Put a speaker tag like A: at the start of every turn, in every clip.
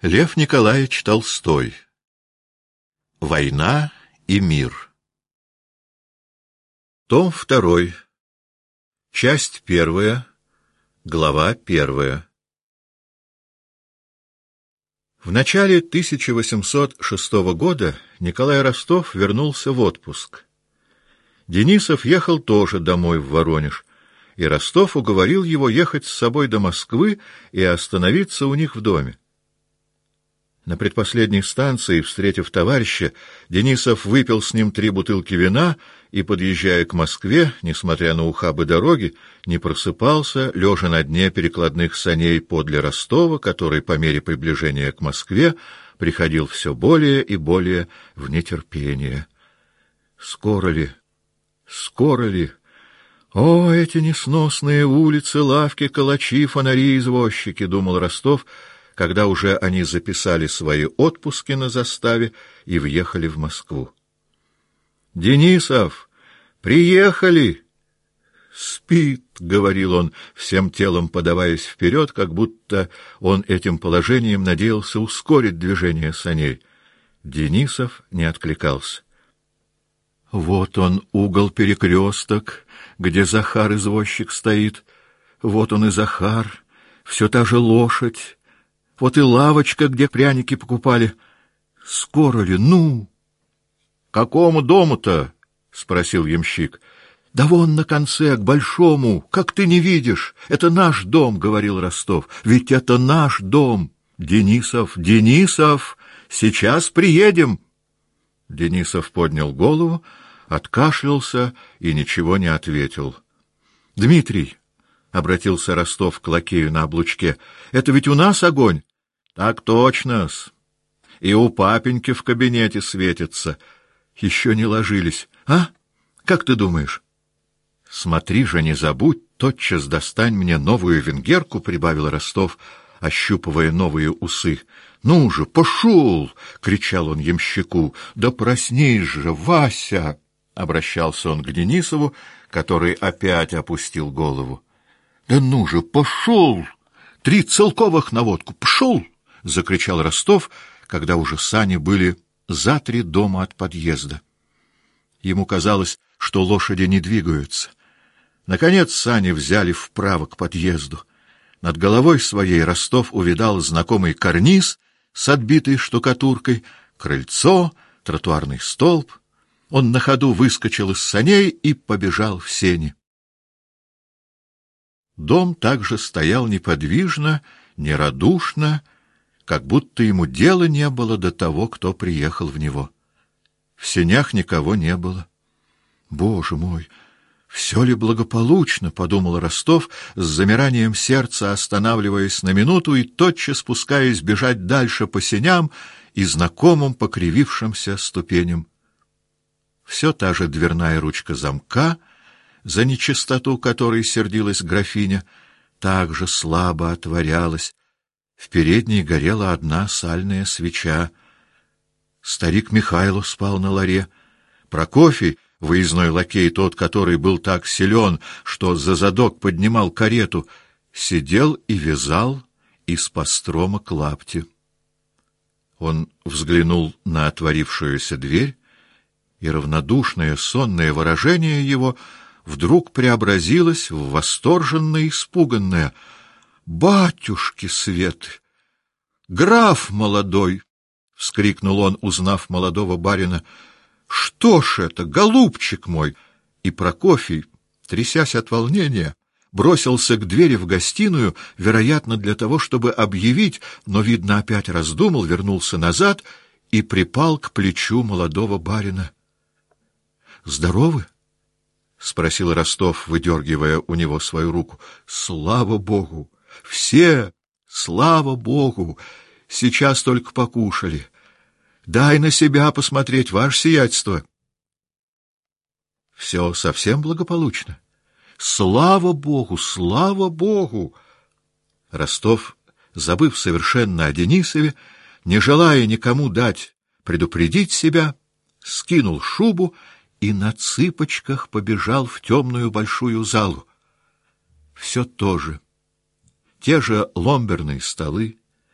A: Лев Николаевич Толстой. Война и мир. Том 2. Часть 1. Глава 1. В начале 1806 года Николай Ростов вернулся в отпуск. Денисов ехал тоже домой в Воронеж, и Ростов уговорил его ехать с собой до Москвы и остановиться у них в доме. На предпоследней станции, встретив товарища, Денисов выпил с ним 3 бутылки вина и, подъезжая к Москве, несмотря на ухабы дороги, не просыпался, лежа на дне перекладных саней подле Ростова, который по мере приближения к Москве приходил все более и более в нетерпение. Скоро ли? Скоро ли? О, эти несносные улицы, лавки, калачи, фонари, извозчики, — думал Ростов, когда уже они записали свои отпуски на заставе и въехали в Москву. «Денисов, приехали!» «Спит», — говорил он, всем телом подаваясь вперед, как будто он этим положением надеялся ускорить движение саней. Денисов не откликался. Вот он, угол-перекресток, где Захар-извозчик стоит. Вот он и Захар, все та же лошадь. Вот и лавочка, где пряники покупали. Скоро ли? Ну? — Какому дому-то? — спросил ямщик. — Да вон на конце, к большому. Как ты не видишь? Это наш дом, — говорил Ростов. — Ведь это наш дом. Денисов, Денисов, сейчас приедем. Денисов поднял голову, откашлялся и ничего не ответил. — Дмитрий, — обратился Ростов к лакею на облучке, — это ведь у нас огонь? — Так точно-с. И у папеньки в кабинете светится. Еще не ложились. А? Как ты думаешь? — Смотри же, не забудь, тотчас достань мне новую венгерку, — прибавил Ростов, ощупывая новые усы. — Ну же, пошел! — кричал он ямщику. — Да проснись же, Вася! — обращался он к Денисову, который опять опустил голову. — Да ну же, пошел! 3 целковых на водку! Пошел! — закричал Ростов, когда уже сани были за 3 дома от подъезда. Ему казалось, что лошади не двигаются. Наконец сани взяли вправо к подъезду. Над головой своей Ростов увидал знакомый карниз с отбитой штукатуркой, крыльцо, тротуарный столб. Он на ходу выскочил из саней и побежал в сени. Дом также стоял неподвижно, нерадушно, как будто ему дела не было до того, кто приехал в него. В сенях никого не было. «Боже мой! Все ли благополучно?» — подумал Ростов, с замиранием сердца останавливаясь на минуту и тотчас спускаясь бежать дальше по сеням и знакомым покривившимся ступеням. Все та же дверная ручка замка, за нечистоту которой сердилась графиня, также слабо отворялась. В передней горела одна сальная свеча. Старик Михайло спал на ларе. Прокофий, выездной лакей, тот, который был так силен, что за задок поднимал карету, сидел и вязал из построма клапти. Он взглянул на отворившуюся дверь, и равнодушное сонное выражение его вдруг преобразилось в восторженное, испуганное. «Батюшки светы! Граф молодой!» — вскрикнул он, узнав молодого барина. «Что ж это, голубчик мой!» И Прокофий, трясясь от волнения, бросился к двери в гостиную, вероятно, для того, чтобы объявить, но, видно, опять раздумал, вернулся назад и припал к плечу молодого барина. «Здоровы?» — спросил Ростов, выдергивая у него свою руку. «Слава Богу! Все, слава Богу! Сейчас только покушали. Дай на себя посмотреть, ваше сиятельство». «Все совсем благополучно. Слава Богу! Слава Богу!» Ростов, забыв совершенно о Денисове, не желая никому дать предупредить себя, скинул шубу и на цыпочках побежал в темную большую залу. Все то же. Те же ломберные столы,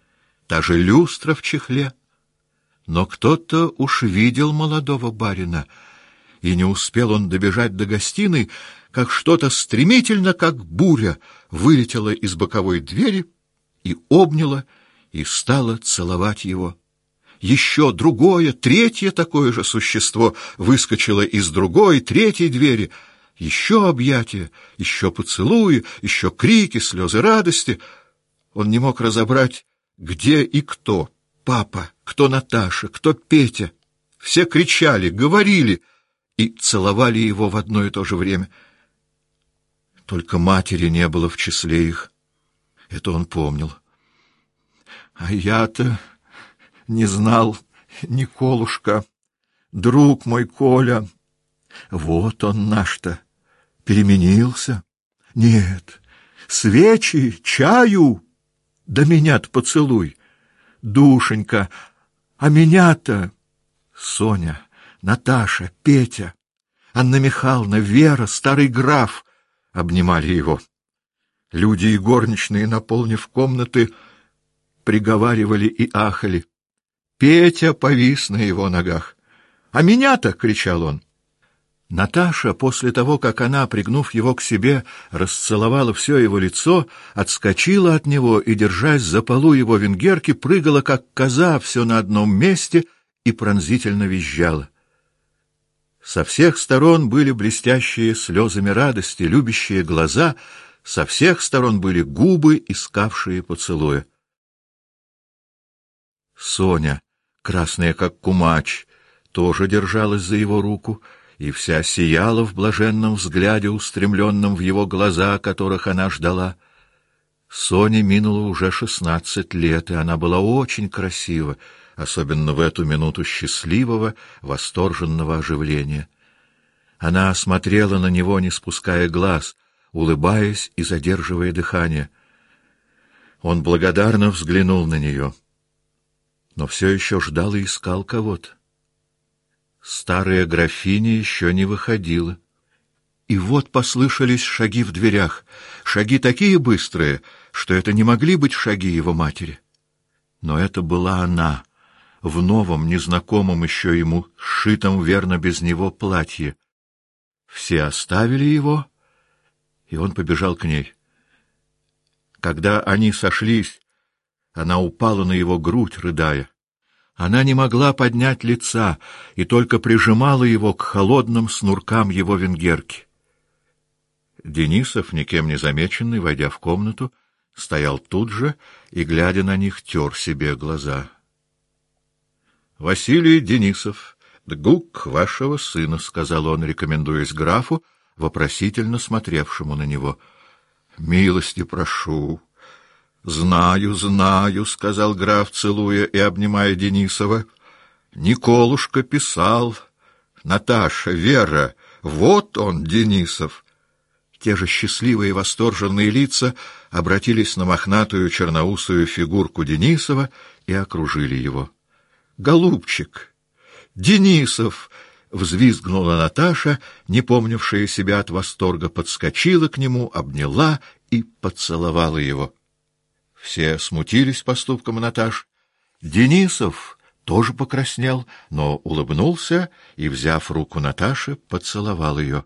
A: та же люстра в чехле. Но кто-то уж видел молодого барина, и не успел он добежать до гостиной, как что-то стремительно, как буря, вылетело из боковой двери и обняло, и стало целовать его. Еще другое, третье такое же существо выскочило из другой, третьей двери. Еще объятия, еще поцелуи, еще крики, слезы радости. Он не мог разобрать, где и кто. Папа, кто Наташа, кто Петя. Все кричали, говорили и целовали его в одно и то же время. Только матери не было в числе их. Это он помнил. А я-то не знал, Николушка, друг мой Коля. Вот он наш-то переменился. Нет, свечи, чаю, да меня-то поцелуй. Душенька, а меня-то Соня, Наташа, Петя, Анна Михайловна, Вера, старый граф обнимали его. Люди и горничные, наполнив комнаты, приговаривали и ахали. Петя повис на его ногах. «А меня-то!» — кричал он. Наташа, после того, как она, пригнув его к себе, расцеловала все его лицо, отскочила от него и, держась за полу его венгерки, прыгала, как коза, все на одном месте и пронзительно визжала. Со всех сторон были блестящие слезами радости, любящие глаза, со всех сторон были губы, искавшие поцелуя. Соня, красная как кумач, тоже держалась за его руку и вся сияла в блаженном взгляде, устремленном в его глаза, которых она ждала. Соне минуло уже 16 лет, и она была очень красива, особенно в эту минуту счастливого, восторженного оживления. Она смотрела на него, не спуская глаз, улыбаясь и задерживая дыхание. Он благодарно взглянул на нее, но все еще ждал и искал кого-то. Старая графиня еще не выходила. И вот послышались шаги в дверях, шаги такие быстрые, что это не могли быть шаги его матери. Но это была она, в новом, незнакомом еще ему, сшитом верно без него платье. Все оставили его, и он побежал к ней. Когда они сошлись, она упала на его грудь, рыдая. Она не могла поднять лица и только прижимала его к холодным снуркам его венгерки. Денисов, никем не замеченный, войдя в комнату, стоял тут же и, глядя на них, тер себе глаза. — Василий Денисов, дгук вашего сына, — сказал он, рекомендуясь графу, вопросительно смотревшему на него. — Милости прошу. — Знаю, знаю, — сказал граф, целуя и обнимая Денисова. — Николушка писал. Наташа, Вера, вот он, Денисов. Те же счастливые восторженные лица обратились на мохнатую черноусую фигурку Денисова и окружили его. — Голубчик! Денисов! — взвизгнула Наташа, не помнившая себя от восторга, подскочила к нему, обняла и поцеловала его. Все смутились поступком Наташи. Денисов тоже покраснел, но улыбнулся и, взяв руку Наташи, поцеловал ее.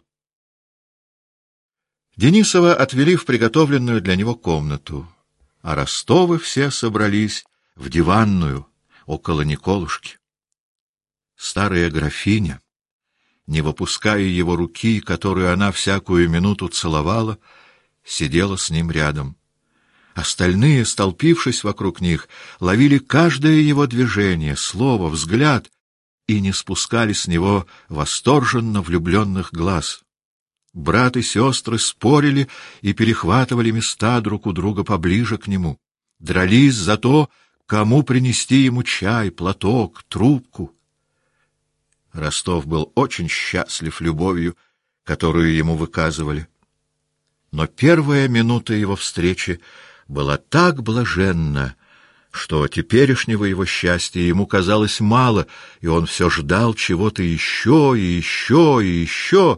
A: Денисова отвели в приготовленную для него комнату, а Ростовы все собрались в диванную около Николушки. Старая графиня, не выпуская его руки, которую она всякую минуту целовала, сидела с ним рядом. Остальные, столпившись вокруг них, ловили каждое его движение, слово, взгляд и не спускали с него восторженно влюбленных глаз. Брат и сестры спорили и перехватывали места друг у друга поближе к нему, дрались за то, кому принести ему чай, платок, трубку. Ростов был очень счастлив любовью, которую ему выказывали. Но первая минута его встречи была так блаженна, что теперешнего его счастья ему казалось мало, и он все ждал чего-то еще и еще и еще.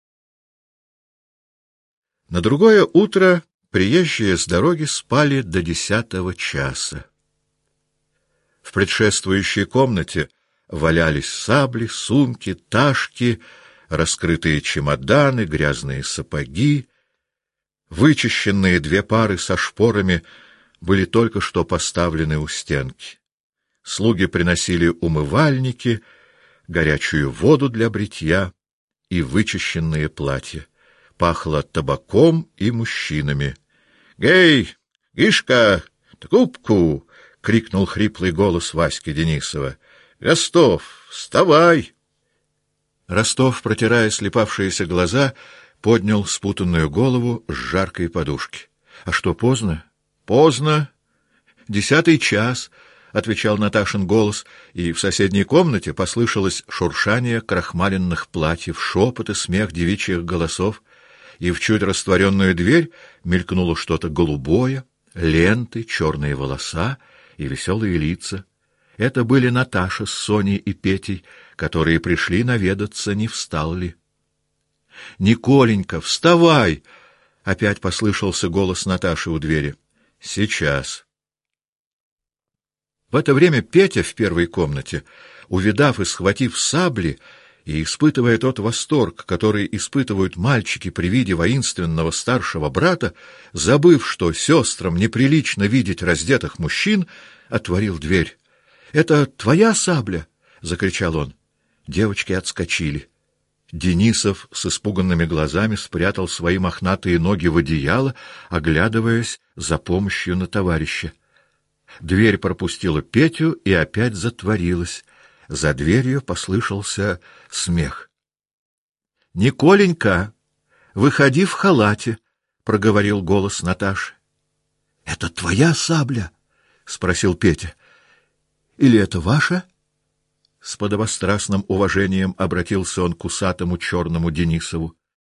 A: На другое утро приезжие с дороги спали до 10 часа. В предшествующей комнате валялись сабли, сумки, ташки, раскрытые чемоданы, грязные сапоги. Вычищенные 2 пары со шпорами были только что поставлены у стенки. Слуги приносили умывальники, горячую воду для бритья и вычищенные платья. Пахло табаком и мужчинами. — Гей, Гишка, ткупку! — крикнул хриплый голос Васьки Денисова. — Ростов, вставай! Ростов, протирая слепавшиеся глаза, поднял спутанную голову с жаркой подушки. — А что, поздно? — Поздно. 10 час, — отвечал Наташин голос, и в соседней комнате послышалось шуршание крахмаленных платьев, шепот и смех девичьих голосов, и в чуть растворенную дверь мелькнуло что-то голубое, ленты, черные волоса и веселые лица. Это были Наташа с Соней и Петей, которые пришли наведаться, не встал ли. — Николенька, вставай! — опять послышался голос Наташи у двери. — Сейчас. В это время Петя в первой комнате, увидав и схватив сабли, и испытывая тот восторг, который испытывают мальчики при виде воинственного старшего брата, забыв, что сестрам неприлично видеть раздетых мужчин, отворил дверь. — Это твоя сабля? — закричал он. Девочки отскочили. Денисов с испуганными глазами спрятал свои мохнатые ноги в одеяло, оглядываясь за помощью на товарища. Дверь пропустила Петю и опять затворилась. За дверью послышался смех. — Николенька, выходи в халате, — проговорил голос Наташи. — Это твоя сабля? — спросил Петя. — Или это ваша? С подобострастным уважением обратился он к усатому черному Денисову.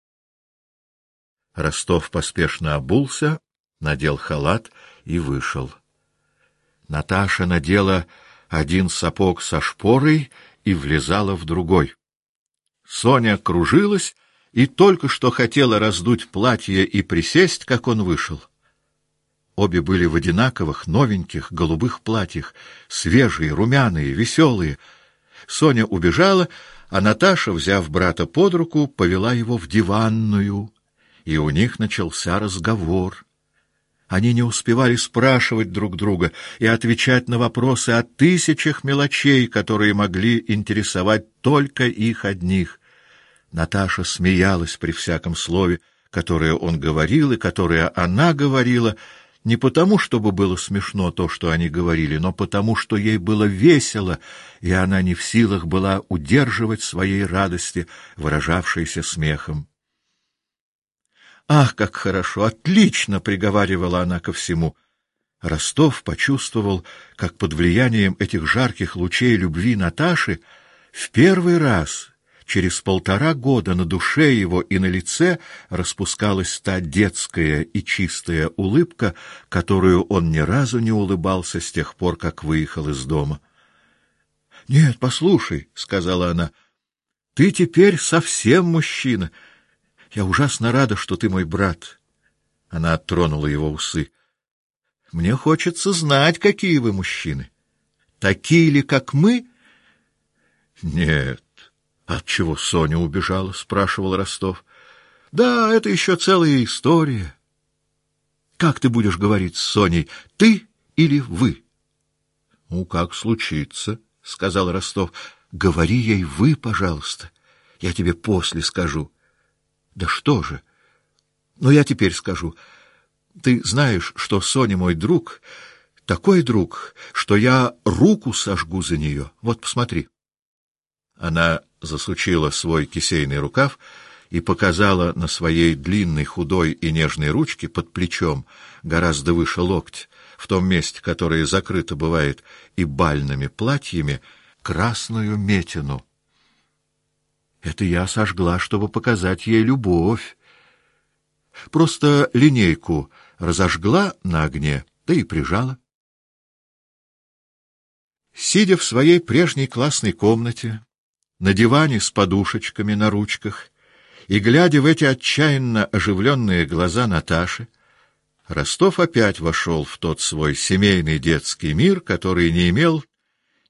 A: Ростов поспешно обулся, надел халат и вышел. Наташа надела один сапог со шпорой и влезала в другой. Соня кружилась и только что хотела раздуть платье и присесть, как он вышел. Обе были в одинаковых, новеньких, голубых платьях, свежие, румяные, веселые. Соня убежала, а Наташа, взяв брата под руку, повела его в диванную, и у них начался разговор. Они не успевали спрашивать друг друга и отвечать на вопросы о тысячах мелочей, которые могли интересовать только их одних. Наташа смеялась при всяком слове, которое он говорил и которое она говорила, не потому, чтобы было смешно то, что они говорили, но потому, что ей было весело, и она не в силах была удерживать своей радости, выражавшейся смехом. «Ах, как хорошо! Отлично!» — приговаривала она ко всему. Ростов почувствовал, как под влиянием этих жарких лучей любви Наташи в первый раз через 1,5 года на душе его и на лице распускалась та детская и чистая улыбка, которую он ни разу не улыбался с тех пор, как выехал из дома. — Нет, послушай, — сказала она, — ты теперь совсем мужчина. Я ужасно рада, что ты мой брат. Она оттронула его усы. — Мне хочется знать, какие вы мужчины. Такие ли, как мы? — Нет. — Отчего Соня убежала? — спрашивал Ростов. — Да, это еще целая история. — Как ты будешь говорить с Соней, ты или вы? — Ну, как случится, — сказал Ростов. — Говори ей вы, пожалуйста. Я тебе после скажу. — Да что же? Ну, я теперь скажу. Ты знаешь, что Соня мой друг, такой друг, что я руку сожгу за нее. Вот, посмотри. Она засучила свой кисейный рукав и показала на своей длинной, худой и нежной ручке под плечом, гораздо выше локтя, в том месте, которое закрыто бывает и бальными платьями, красную метину. Это я сожгла, чтобы показать ей любовь. Просто линейку разожгла на огне, да и прижала. Сидя в своей прежней классной комнате, на диване с подушечками на ручках, и глядя в эти отчаянно оживленные глаза Наташи, Ростов опять вошел в тот свой семейный детский мир, который не имел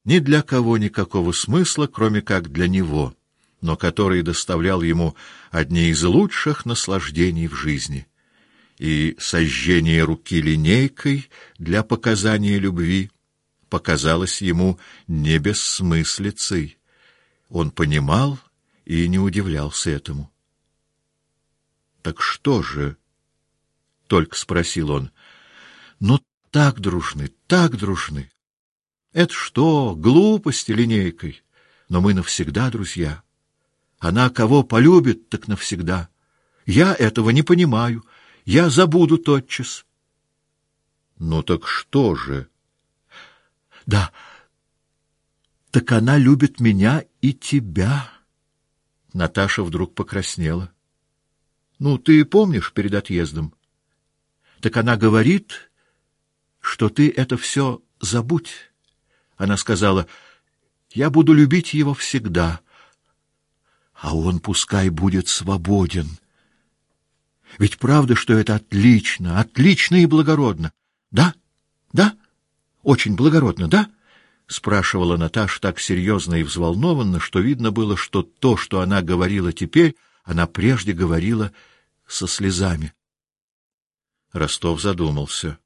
A: ни для кого никакого смысла, кроме как для него, но который доставлял ему одни из лучших наслаждений в жизни. И сожжение руки линейкой для показания любви показалось ему не бессмыслицей. Он понимал и не удивлялся этому. «Так что же?» — только спросил он. «Ну, так дружны, так дружны. Это что, глупости линейкой? Но мы навсегда друзья. Она кого полюбит, так навсегда. Я этого не понимаю. Я забуду тотчас». «Ну так что же?» «Да, так она любит меня и тебя». Наташа вдруг покраснела. «Ну, ты помнишь перед отъездом? Так она говорит, что ты это все забудь. Она сказала: я буду любить его всегда, а он пускай будет свободен. Ведь правда, что это отлично, отлично и благородно? Да? Да? Очень благородно, да?» — спрашивала Наташа так серьезно и взволнованно, что видно было, что то, что она говорила теперь, она прежде говорила со слезами. Ростов задумался.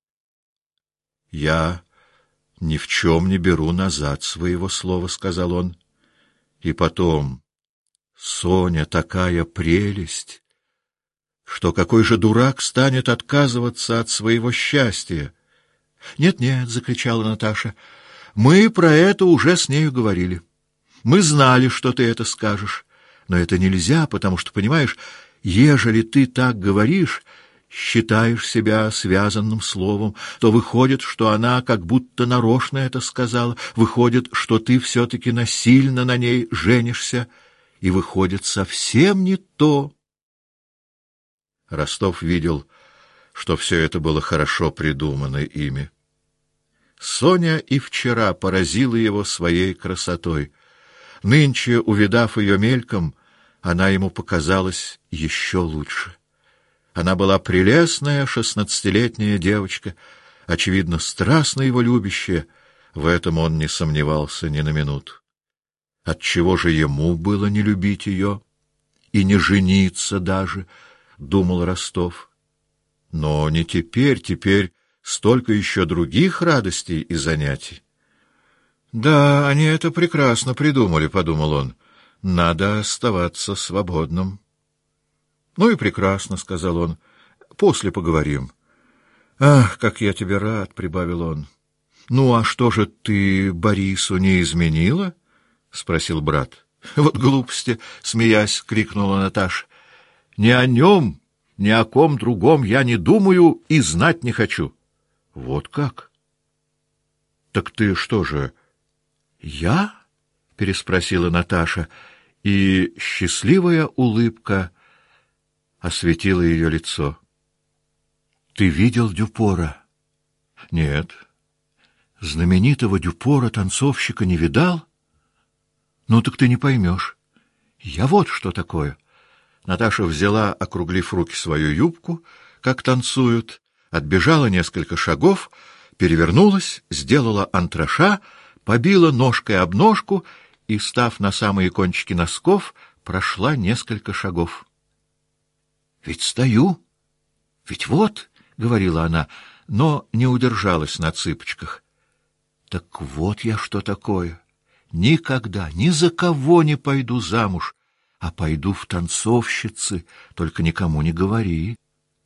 A: «Я ни в чем не беру назад своего слова», — сказал он. «И потом, Соня такая прелесть, что какой же дурак станет отказываться от своего счастья?» «Нет-нет», — закричала Наташа, — «мы про это уже с нею говорили. Мы знали, что ты это скажешь. Но это нельзя, потому что, понимаешь, ежели ты так говоришь, считаешь себя связанным словом, то выходит, что она как будто нарочно это сказала, выходит, что ты все-таки насильно на ней женишься, и выходит совсем не то». Ростов видел, что все это было хорошо придумано ими. Соня и вчера поразила его своей красотой. Нынче, увидав ее мельком, она ему показалась еще лучше. Она была прелестная 16-летняя девочка, очевидно, страстно его любящая. В этом он не сомневался ни на минуту. Отчего же ему было не любить ее и не жениться даже, думал Ростов. Но не теперь, теперь столько еще других радостей и занятий. «Да, они это прекрасно придумали», — подумал он. «Надо оставаться свободным». «Ну и прекрасно», — сказал он. «После поговорим». «Ах, как я тебе рад», — прибавил он. «Ну, а что же ты Борису не изменила?» — спросил брат. «Вот глупости», — смеясь, крикнула Наташа. «Ни о нем, ни о ком другом я не думаю и знать не хочу». «Вот как? Так ты что же, я?» — переспросила Наташа, и счастливая улыбка осветила ее лицо. «Ты видел Дюпора?» «Нет». «Знаменитого Дюпора, танцовщика, не видал?» «Ну так ты не поймешь. Я вот что такое». Наташа взяла, округлив руки, свою юбку, как танцуют, отбежала несколько шагов, перевернулась, сделала антраша, побила ножкой об ножку и, став на самые кончики носков, прошла несколько шагов. «Ведь стою, ведь вот», — говорила она, но не удержалась на цыпочках. «Так вот я что такое. Никогда, ни за кого не пойду замуж, а пойду в танцовщицы, только никому не говори».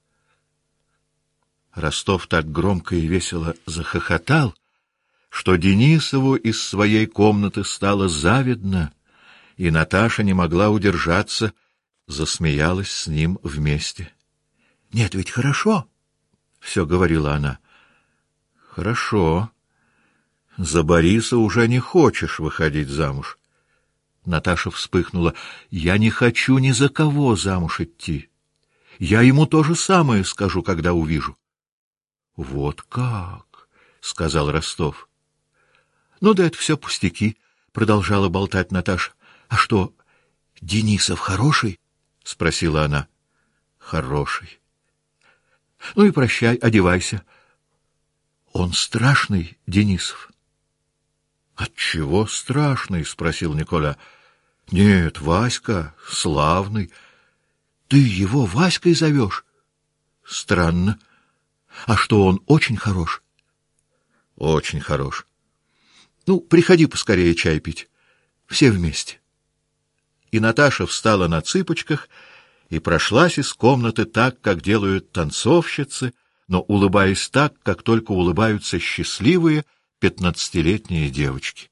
A: Ростов так громко и весело захохотал, что Денисову из своей комнаты стало завидно, и Наташа не могла удержаться, засмеялась с ним вместе. «Нет, ведь хорошо», — все говорила она. «Хорошо. За Бориса уже не хочешь выходить замуж». Наташа вспыхнула. «Я не хочу ни за кого замуж идти. Я ему то же самое скажу, когда увижу». «Вот как», — сказал Ростов. «Ну да это все пустяки», — продолжала болтать Наташа. «А что, Денисов хороший?» — спросила она. «Хороший». «Ну и прощай, одевайся». «Он страшный, Денисов». Отчего страшный? — спросил Николя. — Нет, Васька славный. — Ты его Васькой зовешь? — Странно. А что, он очень хорош? — Очень хорош. — Ну, приходи поскорее чай пить. Все вместе. И Наташа встала на цыпочках и прошлась из комнаты так, как делают танцовщицы, но улыбаясь так, как только улыбаются счастливые 15-летние девочки.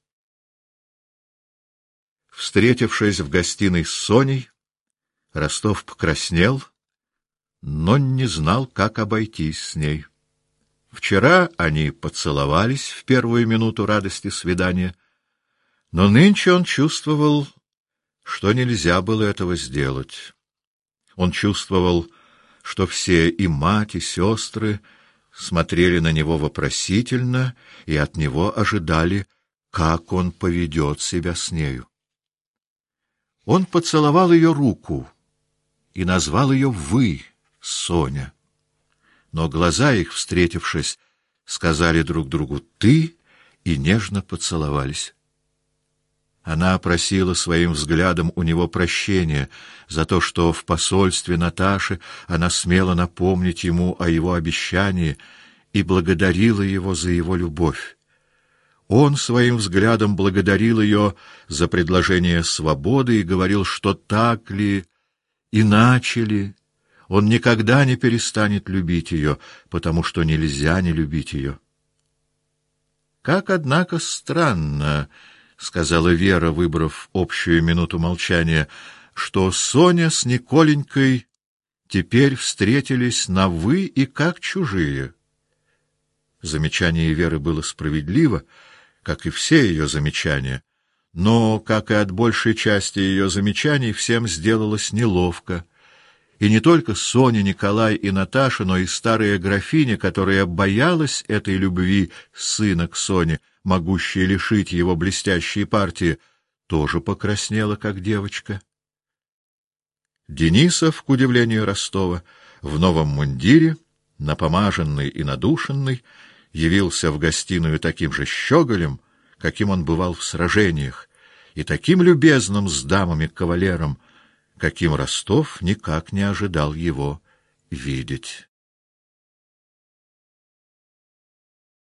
A: Встретившись в гостиной с Соней, Ростов покраснел, но не знал, как обойтись с ней. Вчера они поцеловались в первую минуту радости свидания, но нынче он чувствовал, что нельзя было этого сделать. Он чувствовал, что все, и мать, и сестры, смотрели на него вопросительно и от него ожидали, как он поведет себя с нею. Он поцеловал ее руку и назвал ее «вы», Соня. Но глаза их, встретившись, сказали друг другу «ты» и нежно поцеловались. Она просила своим взглядом у него прощения за то, что в посольстве Наташи она смела напомнить ему о его обещании, и благодарила его за его любовь. Он своим взглядом благодарил ее за предложение свободы и говорил, что так ли, иначе ли, он никогда не перестанет любить ее, потому что нельзя не любить ее. Как, однако, странно, — сказала Вера, выбрав общую минуту молчания, — что Соня с Николенькой теперь встретились на «вы» и как чужие. Замечание Веры было справедливо, как и все ее замечания, но, как и от большей части ее замечаний, всем сделалось неловко. И не только Соня, Николай и Наташа, но и старая графиня, которая боялась этой любви сына к Соне, могущей лишить его блестящей партии, тоже покраснела, как девочка. Денисов, к удивлению Ростова, в новом мундире, напомаженный и надушенный, явился в гостиную таким же щеголем, каким он бывал в сражениях, и таким любезным с дамами-кавалером, каким Ростов никак не ожидал его видеть.